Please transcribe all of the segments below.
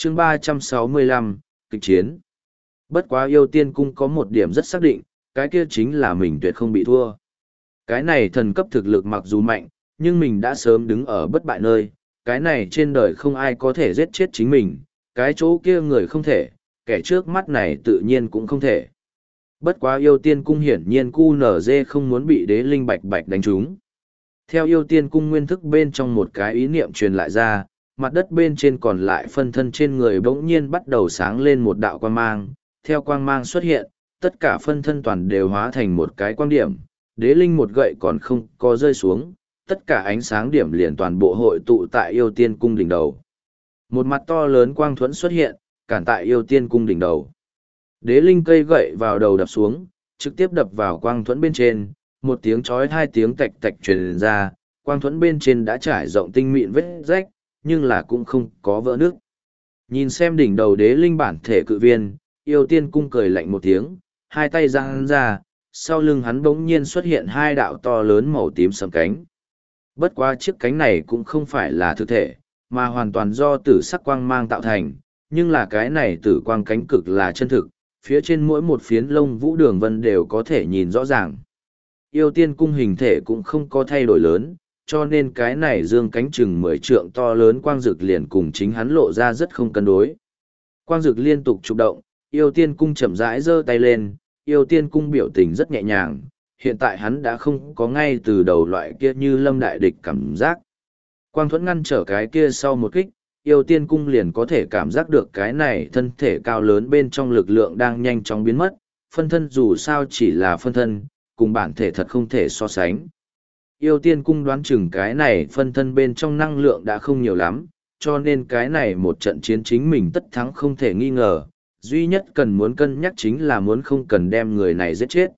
chương 365, kịch chiến. Bất quá yêu tiên cung có một điểm rất xác định, cái kia chính là mình tuyệt không bị thua. Cái này thần cấp thực lực mặc dù mạnh, nhưng mình đã sớm đứng ở bất bại nơi, cái này trên đời không ai có thể giết chết chính mình, cái chỗ kia người không thể, kẻ trước mắt này tự nhiên cũng không thể. Bất quá yêu tiên cung hiển nhiên QNZ không muốn bị đế linh bạch bạch đánh trúng. Theo yêu tiên cung nguyên thức bên trong một cái ý niệm truyền lại ra, mặt đất bên trên còn lại phân thân trên người bỗng nhiên bắt đầu sáng lên một đạo quang mang. Theo quang mang xuất hiện, tất cả phân thân toàn đều hóa thành một cái quang điểm, đế linh một gậy còn không có rơi xuống, tất cả ánh sáng điểm liền toàn bộ hội tụ tại yêu tiên cung đỉnh đầu. Một mặt to lớn quang thuẫn xuất hiện, cản tại yêu tiên cung đỉnh đầu. Đế linh cây gậy vào đầu đập xuống, trực tiếp đập vào quang thuẫn bên trên, một tiếng chói hai tiếng tạch tạch truyền ra, quang thuẫn bên trên đã trải rộng tinh mịn vết rách, nhưng là cũng không có vỡ nước. Nhìn xem đỉnh đầu đế linh bản thể cự viên, yêu tiên cung cười lạnh một tiếng, hai tay giang ra, sau lưng hắn bỗng nhiên xuất hiện hai đạo to lớn màu tím sầm cánh. Bất quá chiếc cánh này cũng không phải là thực thể, mà hoàn toàn do tử sắc quang mang tạo thành, nhưng là cái này tử quang cánh cực là chân thực, phía trên mỗi một phiến lông vũ đường vân đều có thể nhìn rõ ràng. Yêu tiên cung hình thể cũng không có thay đổi lớn, cho nên cái này dương cánh chừng 10 trượng to lớn quang dực liền cùng chính hắn lộ ra rất không cân đối. Quang dực liên tục chụp động, yêu tiên cung chậm rãi giơ tay lên, yêu tiên cung biểu tình rất nhẹ nhàng, hiện tại hắn đã không có ngay từ đầu loại kia như lâm đại địch cảm giác. Quang thuẫn ngăn trở cái kia sau một kích, yêu tiên cung liền có thể cảm giác được cái này thân thể cao lớn bên trong lực lượng đang nhanh chóng biến mất, phân thân dù sao chỉ là phân thân, cùng bản thể thật không thể so sánh. Yêu tiên cung đoán chừng cái này phân thân bên trong năng lượng đã không nhiều lắm, cho nên cái này một trận chiến chính mình tất thắng không thể nghi ngờ, duy nhất cần muốn cân nhắc chính là muốn không cần đem người này giết chết.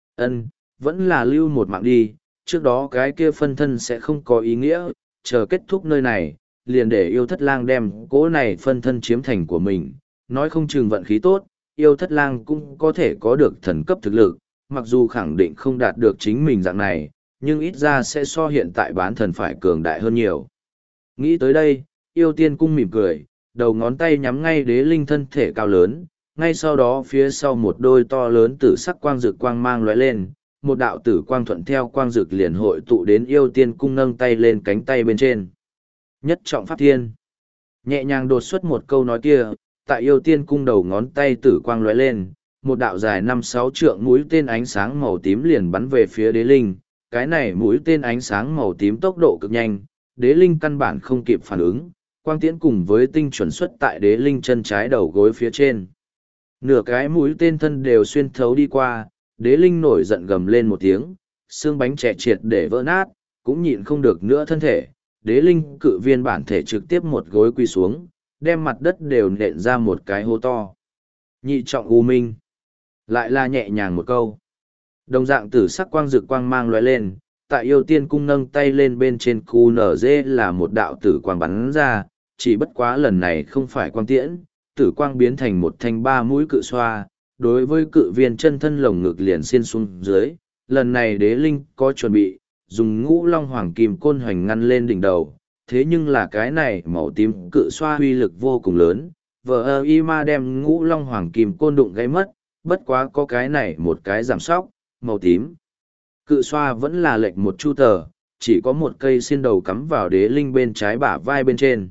Vẫn là lưu một mạng đi, trước đó cái kia phân thân sẽ không có ý nghĩa, chờ kết thúc nơi này, liền để yêu thất lang đem cỗ này phân thân chiếm thành của mình, nói không chừng vận khí tốt, yêu thất lang cũng có thể có được thần cấp thực lực, mặc dù khẳng định không đạt được chính mình dạng này, nhưng ít ra sẽ so hiện tại bán thần phải cường đại hơn nhiều. Nghĩ tới đây, yêu tiên cung mỉm cười, đầu ngón tay nhắm ngay đế linh thân thể cao lớn, ngay sau đó phía sau một đôi to lớn tử sắc quang dực quang mang lóe lên, một đạo tử quang thuận theo quang dực liền hội tụ đến yêu tiên cung nâng tay lên cánh tay bên trên. Nhất trọng pháp thiên. Nhẹ nhàng đột xuất một câu nói kia, tại yêu tiên cung đầu ngón tay tử quang lóe lên, một đạo dài 5-6 trượng mũi tên ánh sáng màu tím liền bắn về phía đế linh. Cái này mũi tên ánh sáng màu tím tốc độ cực nhanh, đế linh căn bản không kịp phản ứng, quang tiễn cùng với tinh chuẩn xuất tại đế linh chân trái đầu gối phía trên. Nửa cái mũi tên thân đều xuyên thấu đi qua, đế linh nổi giận gầm lên một tiếng, xương bánh trẻ triệt để vỡ nát, cũng nhịn không được nữa thân thể. Đế linh cự viên bản thể trực tiếp một gối quỳ xuống, đem mặt đất đều nện ra một cái hố to. Nhị trọng u minh. Lại là nhẹ nhàng một câu. Đồng dạng tử sắc quang rực quang mang lóe lên, tại yêu tiên cung nâng tay lên bên trên cu nở dê là một đạo tử quang bắn ra, chỉ bất quá lần này không phải quang tiễn, tử quang biến thành một thanh 3 mũi cự xoa, đối với cự viên chân thân lồng ngực liền xiên xuống dưới, lần này đế linh có chuẩn bị, dùng ngũ long hoàng kim côn hoành ngăn lên đỉnh đầu, thế nhưng là cái này màu tím cự xoa uy lực vô cùng lớn, vờ y ma đem ngũ long hoàng kim côn đụng gây mất, bất quá có cái này một cái giảm sóc, màu tím. Cự xoa vẫn là lệch một chu tờ, chỉ có một cây xiên đầu cắm vào đế linh bên trái bả vai bên trên.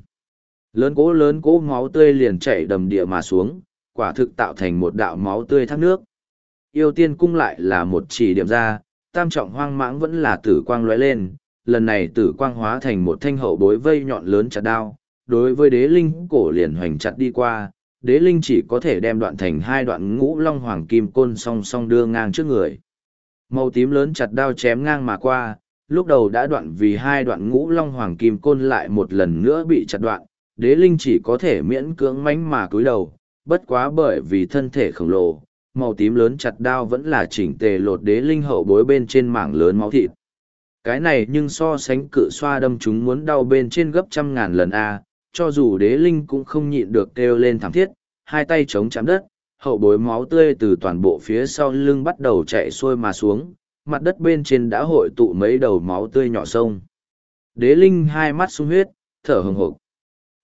Lớn cỗ máu tươi liền chảy đầm địa mà xuống, quả thực tạo thành một đạo máu tươi thác nước. Yêu tiên cung lại là một chỉ điểm ra, tam trọng hoang mãng vẫn là tử quang lóe lên, lần này tử quang hóa thành một thanh hậu bối vây nhọn lớn chặt đao, đối với đế linh cổ liền hoành chặt đi qua, đế linh chỉ có thể đem đoạn thành 2 đoạn ngũ long hoàng kim côn song song đưa ngang trước người. Màu tím lớn chặt đao chém ngang mà qua, lúc đầu đã đoạn vì 2 đoạn ngũ long hoàng kim côn lại một lần nữa bị chặt đoạn, đế linh chỉ có thể miễn cưỡng mánh mà cúi đầu, bất quá bởi vì thân thể khổng lồ, màu tím lớn chặt đao vẫn là chỉnh tề lột đế linh hậu bối bên trên mảng lớn máu thịt. Cái này nhưng so sánh cự xoa đâm chúng muốn đau bên trên gấp 100.000 lần a, cho dù đế linh cũng không nhịn được kêu lên thảm thiết, hai tay chống chạm đất, hậu bối máu tươi từ toàn bộ phía sau lưng bắt đầu chạy xuôi mà xuống, mặt đất bên trên đã hội tụ mấy đầu máu tươi nhỏ sông. Đế linh hai mắt sung huyết, thở hừng hực.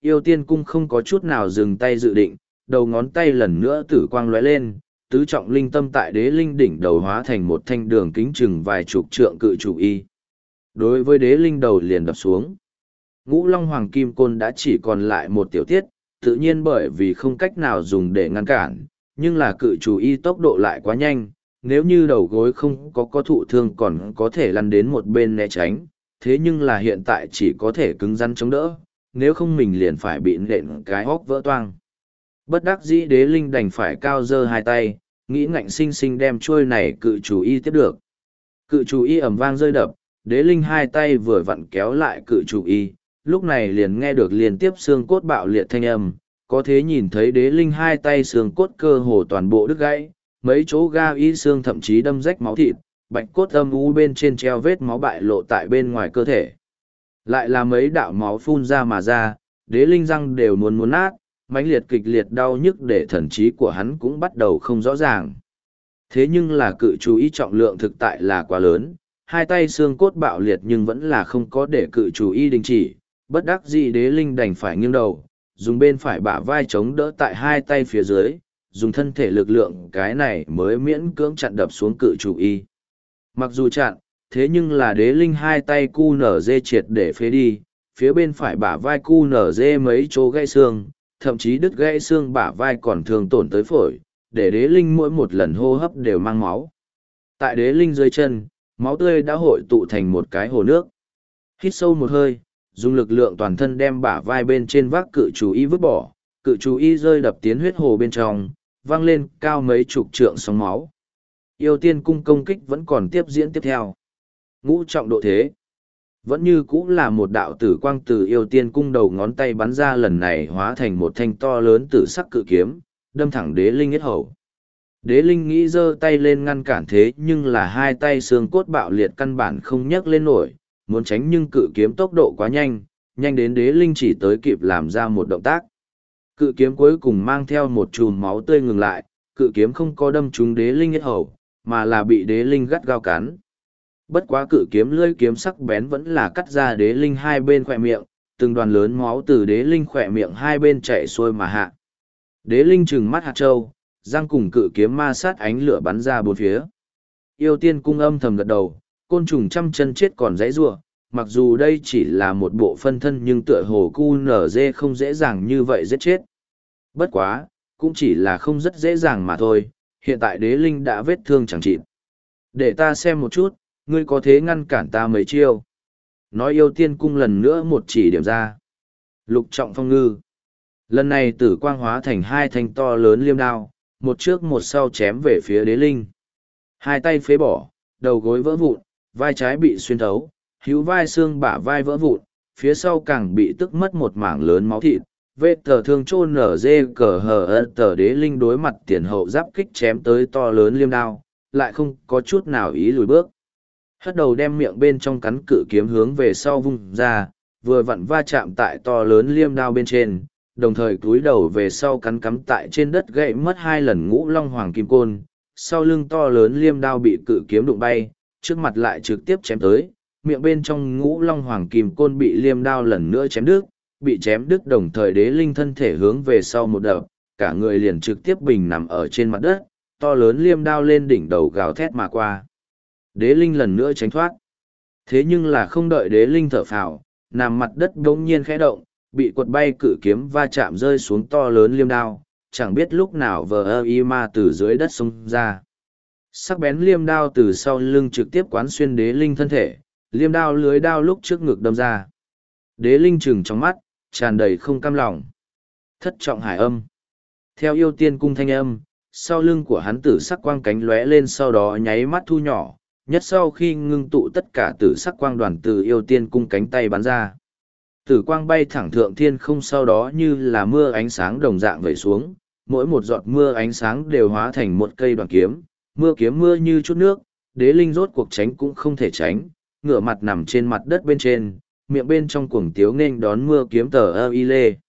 Yêu tiên cung không có chút nào dừng tay dự định, đầu ngón tay lần nữa tử quang lóe lên, tứ trọng linh tâm tại đế linh đỉnh đầu hóa thành một thanh đường kính chừng vài chục trượng cự chủ y. Đối với đế linh đầu liền đập xuống. Ngũ Long Hoàng Kim Côn đã chỉ còn lại một tiểu tiết, tự nhiên bởi vì không cách nào dùng để ngăn cản, nhưng là cự chủ y tốc độ lại quá nhanh, nếu như đầu gối không có thụ thương còn có thể lăn đến một bên né tránh, thế nhưng là hiện tại chỉ có thể cứng rắn chống đỡ, nếu không mình liền phải bị nện cái hốc vỡ toang. Bất đắc dĩ đế linh đành phải cao giơ hai tay, nghĩ ngạnh sinh sinh đem trôi này cự chủ y tiếp được. Cự chủ y ầm vang rơi đập, đế linh hai tay vừa vặn kéo lại cự chủ y, lúc này liền nghe được liên tiếp xương cốt bạo liệt thanh âm, có thế nhìn thấy đế linh hai tay xương cốt cơ hồ toàn bộ đứt gãy, mấy chỗ ga y xương thậm chí đâm rách máu thịt, bạch cốt âm u bên trên treo vết máu bại lộ tại bên ngoài cơ thể. Lại là mấy đạo máu phun ra mà ra, đế linh răng đều muốn nát, mãnh liệt kịch liệt đau nhức để thần trí của hắn cũng bắt đầu không rõ ràng. Thế nhưng là cự chú ý trọng lượng thực tại là quá lớn, hai tay xương cốt bạo liệt nhưng vẫn là không có để cự chú ý đình chỉ, bất đắc dĩ đế linh đành phải nghiêng đầu, dùng bên phải bả vai chống đỡ tại hai tay phía dưới, dùng thân thể lực lượng cái này mới miễn cưỡng chặn đập xuống cự chủ y. Mặc dù chặn, thế nhưng là đế linh hai tay cu nở dê triệt để phế đi, phía bên phải bả vai cu nở dê mấy chỗ gãy xương, thậm chí đứt gãy xương bả vai còn thường tổn tới phổi, để đế linh mỗi một lần hô hấp đều mang máu. Tại đế linh dưới chân, máu tươi đã hội tụ thành một cái hồ nước. Hít sâu một hơi, dùng lực lượng toàn thân đem bả vai bên trên vác cự chú y vứt bỏ, cự chú y rơi đập tiến huyết hồ bên trong, văng lên cao mấy chục trượng sóng máu. Yêu tiên cung công kích vẫn còn tiếp diễn tiếp theo. Ngũ trọng độ thế. Vẫn như cũng là một đạo tử quang từ yêu tiên cung đầu ngón tay bắn ra, lần này hóa thành một thanh to lớn tử sắc cự kiếm, đâm thẳng đế linh yết hầu. Đế linh nghĩ giơ tay lên ngăn cản thế nhưng là hai tay xương cốt bạo liệt căn bản không nhấc lên nổi, muốn tránh nhưng cự kiếm tốc độ quá nhanh, nhanh đến đế linh chỉ tới kịp làm ra một động tác. Cự kiếm cuối cùng mang theo một chùm máu tươi ngừng lại, cự kiếm không có đâm trúng đế linh yết hầu, mà là bị đế linh gắt gao cắn. Bất quá cự kiếm lưỡi kiếm sắc bén vẫn là cắt ra đế linh hai bên khỏe miệng, từng đoàn lớn máu từ đế linh khỏe miệng hai bên chảy xuôi mà hạ. Đế linh trừng mắt hạt trâu, răng cùng cự kiếm ma sát ánh lửa bắn ra bốn phía. Yêu tiên cung âm thầm gật đầu, côn trùng trăm chân chết còn dãy rủa, mặc dù đây chỉ là một bộ phân thân nhưng tựa hồ cu nở dê không dễ dàng như vậy giết chết. Bất quá, cũng chỉ là không rất dễ dàng mà thôi, hiện tại đế linh đã vết thương chẳng chịt. Để ta xem một chút, ngươi có thế ngăn cản ta mấy chiêu. Nói yêu tiên cung lần nữa một chỉ điểm ra. Lục trọng phong ngư. Lần này tử quang hóa thành hai thanh to lớn liêm đao, một trước một sau chém về phía đế linh. Hai tay phế bỏ, đầu gối vỡ vụn, vai trái bị xuyên thấu, hữu vai xương bả vai vỡ vụn, phía sau càng bị tức mất một mảng lớn máu thịt. Vết tờ thương chôn nở dê cờ hờ tờ đế linh đối mặt tiền hậu giáp kích chém tới to lớn liêm đao, lại không có chút nào ý lùi bước. Hất đầu đem miệng bên trong cắn cự kiếm hướng về sau vung ra, vừa vặn va chạm tại to lớn liêm đao bên trên, đồng thời cúi đầu về sau cắn cắm tại trên đất gãy mất hai lần Ngũ Long Hoàng Kim Côn, sau lưng to lớn liêm đao bị cự kiếm đụng bay, trước mặt lại trực tiếp chém tới, miệng bên trong Ngũ Long Hoàng Kim Côn bị liêm đao lần nữa chém đứt, bị chém đứt đồng thời đế linh thân thể hướng về sau một đập, cả người liền trực tiếp bình nằm ở trên mặt đất, to lớn liêm đao lên đỉnh đầu gào thét mà qua. Đế linh lần nữa tránh thoát. Thế nhưng là không đợi đế linh thở phào, nằm mặt đất bỗng nhiên khẽ động, bị quật bay cự kiếm va chạm rơi xuống to lớn liêm đao, chẳng biết lúc nào ma từ dưới đất xông ra. Sắc bén liêm đao từ sau lưng trực tiếp quán xuyên đế linh thân thể, liêm đao lưới đao lúc trước ngực đâm ra. Đế linh trừng trong mắt, tràn đầy không cam lòng. Thất trọng hải âm. Theo yêu tiên cung thanh âm, sau lưng của hắn tử sắc quang cánh lóe lên sau đó nháy mắt thu nhỏ, nhất sau khi ngưng tụ tất cả tử sắc quang đoàn từ yêu tiên cung cánh tay bắn ra. Tử quang bay thẳng thượng thiên không, sau đó như là mưa ánh sáng đồng dạng vẩy xuống, mỗi một giọt mưa ánh sáng đều hóa thành một cây đoàn kiếm, kiếm mưa như chút nước, đế linh rốt cuộc tránh cũng không thể tránh, ngửa mặt nằm trên mặt đất bên trên, miệng bên trong cuồng tiếu nghênh đón mưa kiếm tờ ơ y lê.